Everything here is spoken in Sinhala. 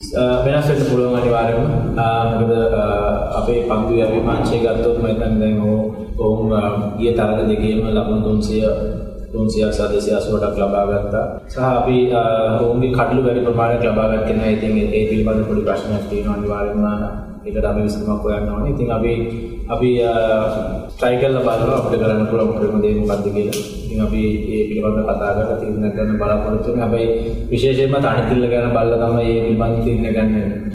වෙනස් වෙන්න පුළුවන් අනිවාර්යයෙන්ම. මොකද අපේ පන්දුවේ අපි පංචය ගත්තොත් මම හිතන්නේ දැන් ඔවුන් ඊයේ තරග දෙකේම ලකුණු 380ක් ලබා ගත්තා. සහ අපි ඔවුන්ගේ කඩළු වැඩි ප්‍රමාණයක් ලබා ගත්තේ නැහැ. ඉතින් ඒ පිළිබඳව පොඩි ප්‍රශ්නයක් තියෙනවා අනිවාර්යයෙන්ම. ඒකට අපි විසඳුමක් හොයන්න ඕනේ. ඉතින් අපි try කරලා බලනවා අපිට කරන්න පුළුවන් ප්‍රම දේ මොකක්ද කියලා. ඉතින් අපි මේ පිළිබඳව කතා කරලා තීරණය කරන්න බලාපොරොත්තු වෙනවා. හැබැයි විශේෂයෙන්ම තනිතිල්ල ගැන බලලා තමයි මේ පිළිබඳව තීරණය ගන්න.